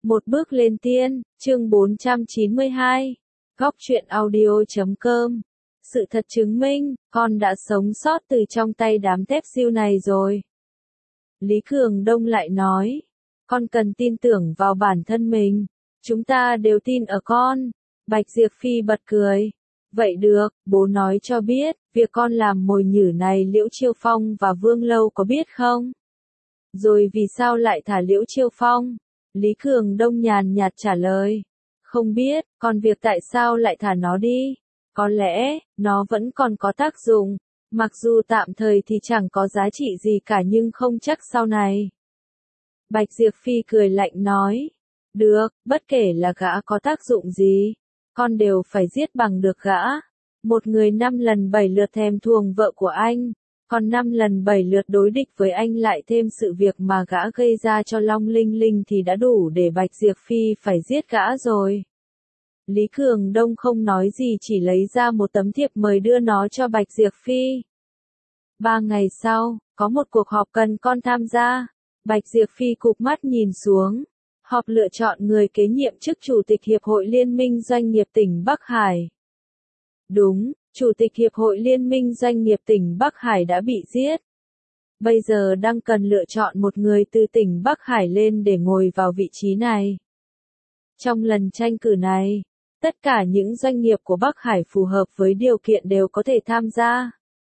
Một bước lên tiên, chương 492. Góc truyện audio.com. Sự thật chứng minh, con đã sống sót từ trong tay đám tép diêu này rồi. Lý Cường Đông lại nói, con cần tin tưởng vào bản thân mình. Chúng ta đều tin ở con. Bạch Diệp Phi bật cười. Vậy được, bố nói cho biết, việc con làm mồi nhử này Liễu Chiêu Phong và Vương Lâu có biết không? Rồi vì sao lại thả Liễu Chiêu Phong? Lý Cường Đông nhàn nhạt trả lời. Không biết, còn việc tại sao lại thả nó đi? Có lẽ, nó vẫn còn có tác dụng. Mặc dù tạm thời thì chẳng có giá trị gì cả nhưng không chắc sau này. Bạch Diệp Phi cười lạnh nói. Được, bất kể là gã có tác dụng gì, con đều phải giết bằng được gã. Một người 5 lần 7 lượt thèm thuồng vợ của anh, còn 5 lần 7 lượt đối địch với anh lại thêm sự việc mà gã gây ra cho Long Linh Linh thì đã đủ để Bạch Diệp Phi phải giết gã rồi. Lý Cường Đông không nói gì chỉ lấy ra một tấm thiệp mời đưa nó cho Bạch Diệp Phi. 3 ngày sau, có một cuộc họp cần con tham gia. Bạch Diệp Phi cụp mắt nhìn xuống. Họp lựa chọn người kế nhiệm chức Chủ tịch Hiệp hội Liên minh Doanh nghiệp tỉnh Bắc Hải. Đúng, Chủ tịch Hiệp hội Liên minh Doanh nghiệp tỉnh Bắc Hải đã bị giết. Bây giờ đang cần lựa chọn một người từ tỉnh Bắc Hải lên để ngồi vào vị trí này. Trong lần tranh cử này, tất cả những doanh nghiệp của Bắc Hải phù hợp với điều kiện đều có thể tham gia.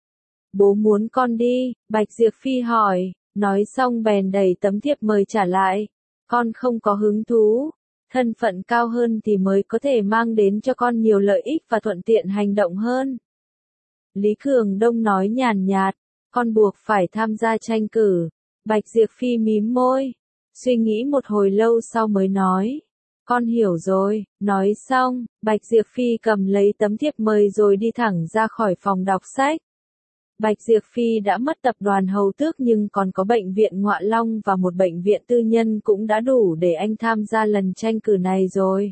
Bố muốn con đi, Bạch Diệp Phi hỏi, nói xong bèn đẩy tấm thiệp mời trả lại. Con không có hứng thú, thân phận cao hơn thì mới có thể mang đến cho con nhiều lợi ích và thuận tiện hành động hơn. Lý Cường Đông nói nhàn nhạt, con buộc phải tham gia tranh cử. Bạch Diệp Phi mím môi, suy nghĩ một hồi lâu sau mới nói. Con hiểu rồi, nói xong, Bạch Diệp Phi cầm lấy tấm thiệp mời rồi đi thẳng ra khỏi phòng đọc sách. Bạch Diệp Phi đã mất tập đoàn Hầu Tước nhưng còn có bệnh viện Ngọa Long và một bệnh viện tư nhân cũng đã đủ để anh tham gia lần tranh cử này rồi.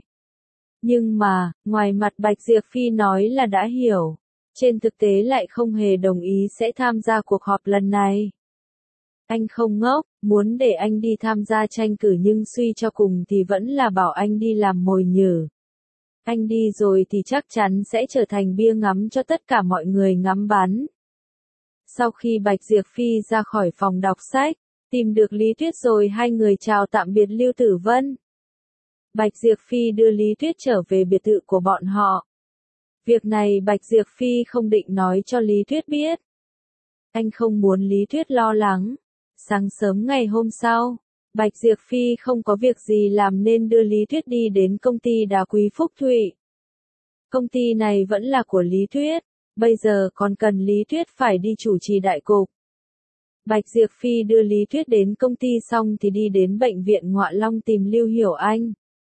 Nhưng mà, ngoài mặt Bạch Diệp Phi nói là đã hiểu, trên thực tế lại không hề đồng ý sẽ tham gia cuộc họp lần này. Anh không ngốc, muốn để anh đi tham gia tranh cử nhưng suy cho cùng thì vẫn là bảo anh đi làm mồi nhử. Anh đi rồi thì chắc chắn sẽ trở thành bia ngắm cho tất cả mọi người ngắm bắn. Sau khi Bạch Diệp Phi ra khỏi phòng đọc sách, tìm được Lý Tuyết rồi hai người chào tạm biệt Lưu Tử Vân. Bạch Diệp Phi đưa Lý Tuyết trở về biệt thự của bọn họ. Việc này Bạch Diệp Phi không định nói cho Lý Tuyết biết. Anh không muốn Lý Tuyết lo lắng. Sáng sớm ngày hôm sau, Bạch Diệp Phi không có việc gì làm nên đưa Lý Tuyết đi đến công ty Đá Quý Phúc Thụy. Công ty này vẫn là của Lý Tuyết. Bây giờ còn cần Lý Tuyết phải đi chủ trì đại cục. Bạch Diệp Phi đưa Lý Tuyết đến công ty xong thì đi đến bệnh viện Ngọa Long tìm Lưu Hiểu Anh.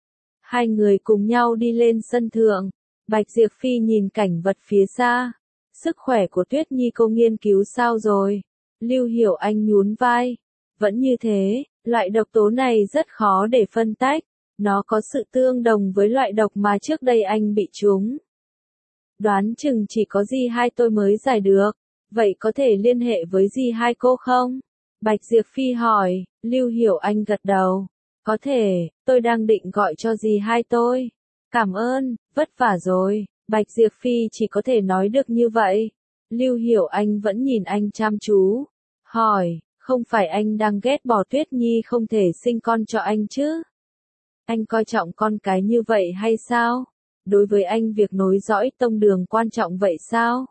Hai người cùng nhau đi lên sân thượng. Bạch Diệp Phi nhìn cảnh vật phía xa. Sức khỏe của Tuyết Nhi cô nghiên cứu sao rồi? Lưu Hiểu Anh nhún vai. Vẫn như thế, loại độc tố này rất khó để phân tách. Nó có sự tương đồng với loại độc mà trước đây anh bị trúng. Đoán chừng chỉ có dì hai tôi mới giải được. Vậy có thể liên hệ với dì hai cô không? Bạch Diệp Phi hỏi. Lưu Hiểu Anh gật đầu. Có thể, tôi đang định gọi cho dì hai tôi. Cảm ơn, vất vả rồi. Bạch Diệp Phi chỉ có thể nói được như vậy. Lưu Hiểu Anh vẫn nhìn anh chăm chú. Hỏi, không phải anh đang ghét bỏ Tuyết Nhi không thể sinh con cho anh chứ? Anh coi trọng con cái như vậy hay sao? Đối với anh việc nối dõi tông đường quan trọng vậy sao?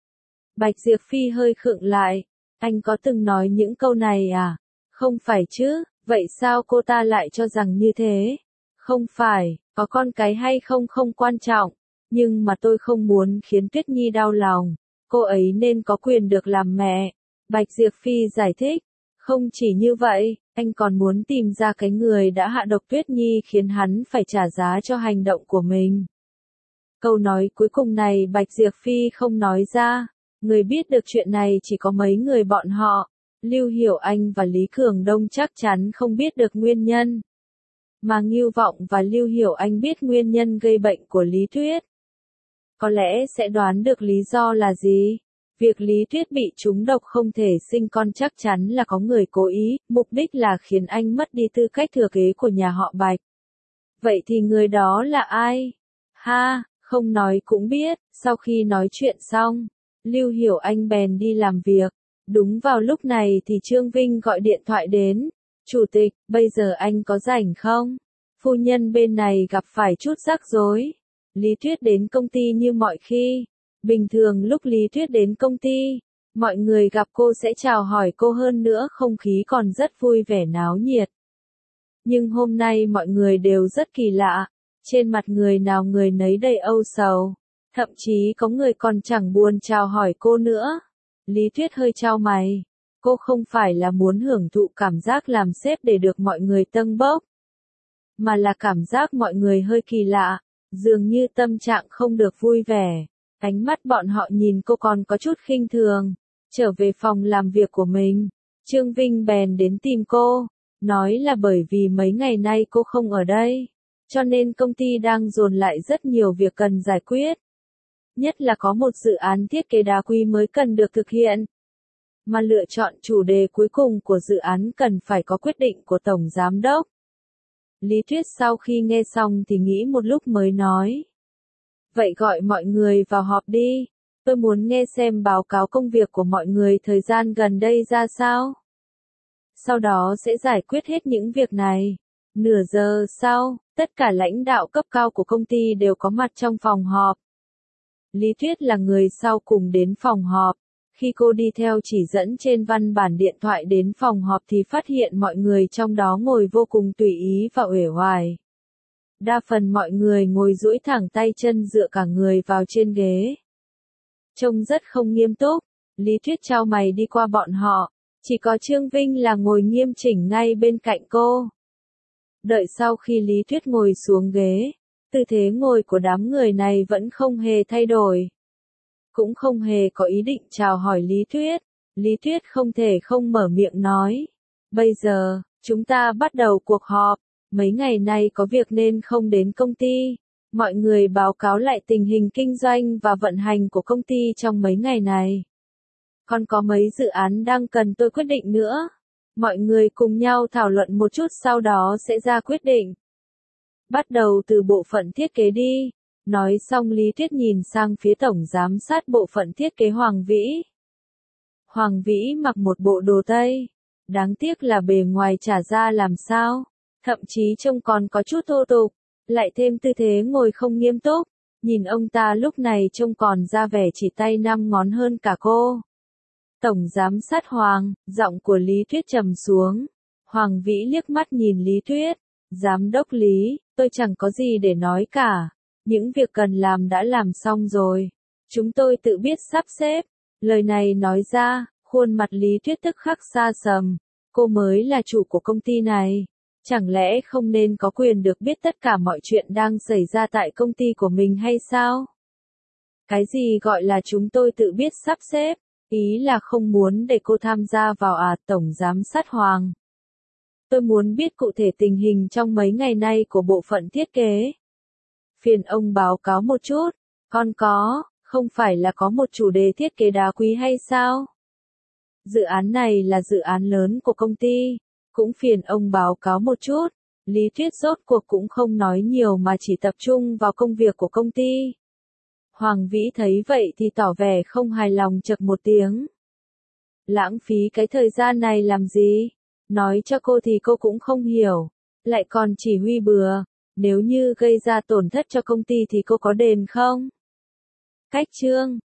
Bạch Diệp Phi hơi khựng lại. Anh có từng nói những câu này à? Không phải chứ, vậy sao cô ta lại cho rằng như thế? Không phải, có con cái hay không không quan trọng. Nhưng mà tôi không muốn khiến Tuyết Nhi đau lòng. Cô ấy nên có quyền được làm mẹ. Bạch Diệp Phi giải thích. Không chỉ như vậy, anh còn muốn tìm ra cái người đã hạ độc Tuyết Nhi khiến hắn phải trả giá cho hành động của mình. Câu nói cuối cùng này Bạch Diệp Phi không nói ra. Người biết được chuyện này chỉ có mấy người bọn họ. Lưu Hiểu Anh và Lý Cường Đông chắc chắn không biết được nguyên nhân. Mà Ngưu Vọng và Lưu Hiểu Anh biết nguyên nhân gây bệnh của Lý Tuyết. Có lẽ sẽ đoán được lý do là gì. Việc Lý Tuyết bị trúng độc không thể sinh con chắc chắn là có người cố ý, mục đích là khiến anh mất đi tư cách thừa kế của nhà họ Bạch. Vậy thì người đó là ai? Ha, không nói cũng biết. Sau khi nói chuyện xong, Lưu Hiểu Anh bèn đi làm việc. Đúng vào lúc này thì Trương Vinh gọi điện thoại đến. Chủ tịch, bây giờ anh có rảnh không? Phu nhân bên này gặp phải chút rắc rối. Lý Tuyết đến công ty như mọi khi. Bình thường lúc Lý Tuyết đến công ty, mọi người gặp cô sẽ chào hỏi cô, hơn nữa không khí còn rất vui vẻ náo nhiệt. Nhưng hôm nay mọi người đều rất kỳ lạ. Trên mặt người nào người nấy đầy âu sầu. Thậm chí có người còn chẳng buồn chào hỏi cô nữa. Lý Tuyết hơi chau mày. Cô không phải là muốn hưởng thụ cảm giác làm sếp để được mọi người tâng bốc, mà là cảm giác mọi người hơi kỳ lạ, dường như tâm trạng không được vui vẻ. Ánh mắt bọn họ nhìn cô còn có chút khinh thường. Trở về phòng làm việc của mình, Trương Vinh bèn đến tìm cô, nói là bởi vì mấy ngày nay cô không ở đây, cho nên công ty đang dồn lại rất nhiều việc cần giải quyết. Nhất là có một dự án thiết kế đá quý mới cần được thực hiện. Mà lựa chọn chủ đề cuối cùng của dự án cần phải có quyết định của Tổng Giám đốc. Lý Tuyết sau khi nghe xong thì nghĩ một lúc mới nói. Vậy gọi mọi người vào họp đi. Tôi muốn nghe xem báo cáo công việc của mọi người thời gian gần đây ra sao. Sau đó sẽ giải quyết hết những việc này. Nửa giờ sau, tất cả lãnh đạo cấp cao của công ty đều có mặt trong phòng họp. Lý Tuyết là người sau cùng đến phòng họp. Khi cô đi theo chỉ dẫn trên văn bản điện thoại đến phòng họp thì phát hiện mọi người trong đó ngồi vô cùng tùy ý và uể oải. Đa phần mọi người ngồi duỗi thẳng tay chân dựa cả người vào trên ghế. Trông rất không nghiêm túc. Lý Tuyết chau mày đi qua bọn họ. Chỉ có Trương Vinh là ngồi nghiêm chỉnh ngay bên cạnh cô. Đợi sau khi Lý Tuyết ngồi xuống ghế, tư thế ngồi của đám người này vẫn không hề thay đổi. Cũng không hề có ý định chào hỏi Lý Tuyết. Lý Tuyết không thể không mở miệng nói. Bây giờ, chúng ta bắt đầu cuộc họp. Mấy ngày nay có việc nên không đến công ty. Mọi người báo cáo lại tình hình kinh doanh và vận hành của công ty trong mấy ngày này. Còn có mấy dự án đang cần tôi quyết định nữa. Mọi người cùng nhau thảo luận một chút sau đó sẽ ra quyết định. Bắt đầu từ bộ phận thiết kế đi. Nói xong Lý Tuyết nhìn sang phía tổng giám sát bộ phận thiết kế Hoàng Vĩ. Hoàng Vĩ mặc một bộ đồ tây. Đáng tiếc là bề ngoài chả ra làm sao. Thậm chí trông còn có chút thô tục. Lại thêm tư thế ngồi không nghiêm túc. Nhìn ông ta lúc này trông còn ra vẻ chỉ tay 5 ngón hơn cả cô. Tổng giám sát Hoàng, giọng của Lý Tuyết trầm xuống. Hoàng Vĩ liếc mắt nhìn Lý Tuyết. Giám đốc Lý, tôi chẳng có gì để nói cả. Những việc cần làm đã làm xong rồi. Chúng tôi tự biết sắp xếp. Lời này nói ra, khuôn mặt Lý Tuyết tức khắc xa sầm. Cô mới là chủ của công ty này. Chẳng lẽ không nên có quyền được biết tất cả mọi chuyện đang xảy ra tại công ty của mình hay sao? Cái gì gọi là chúng tôi tự biết sắp xếp? Ý là không muốn để cô tham gia vào Tổng giám sát Hoàng. Tôi muốn biết cụ thể tình hình trong mấy ngày nay của bộ phận thiết kế. Phiền ông báo cáo một chút. Còn không phải là có một chủ đề thiết kế đá quý hay sao? Dự án này là dự án lớn của công ty. Cũng phiền ông báo cáo một chút. Lý Tuyết rốt cuộc cũng không nói nhiều mà chỉ tập trung vào công việc của công ty. Hoàng Vĩ thấy vậy thì tỏ vẻ không hài lòng chậc một tiếng. Lãng phí cái thời gian này làm gì? Nói cho cô thì cô cũng không hiểu. Lại còn chỉ huy bừa. Nếu như gây ra tổn thất cho công ty thì cô có đền không? Cách chương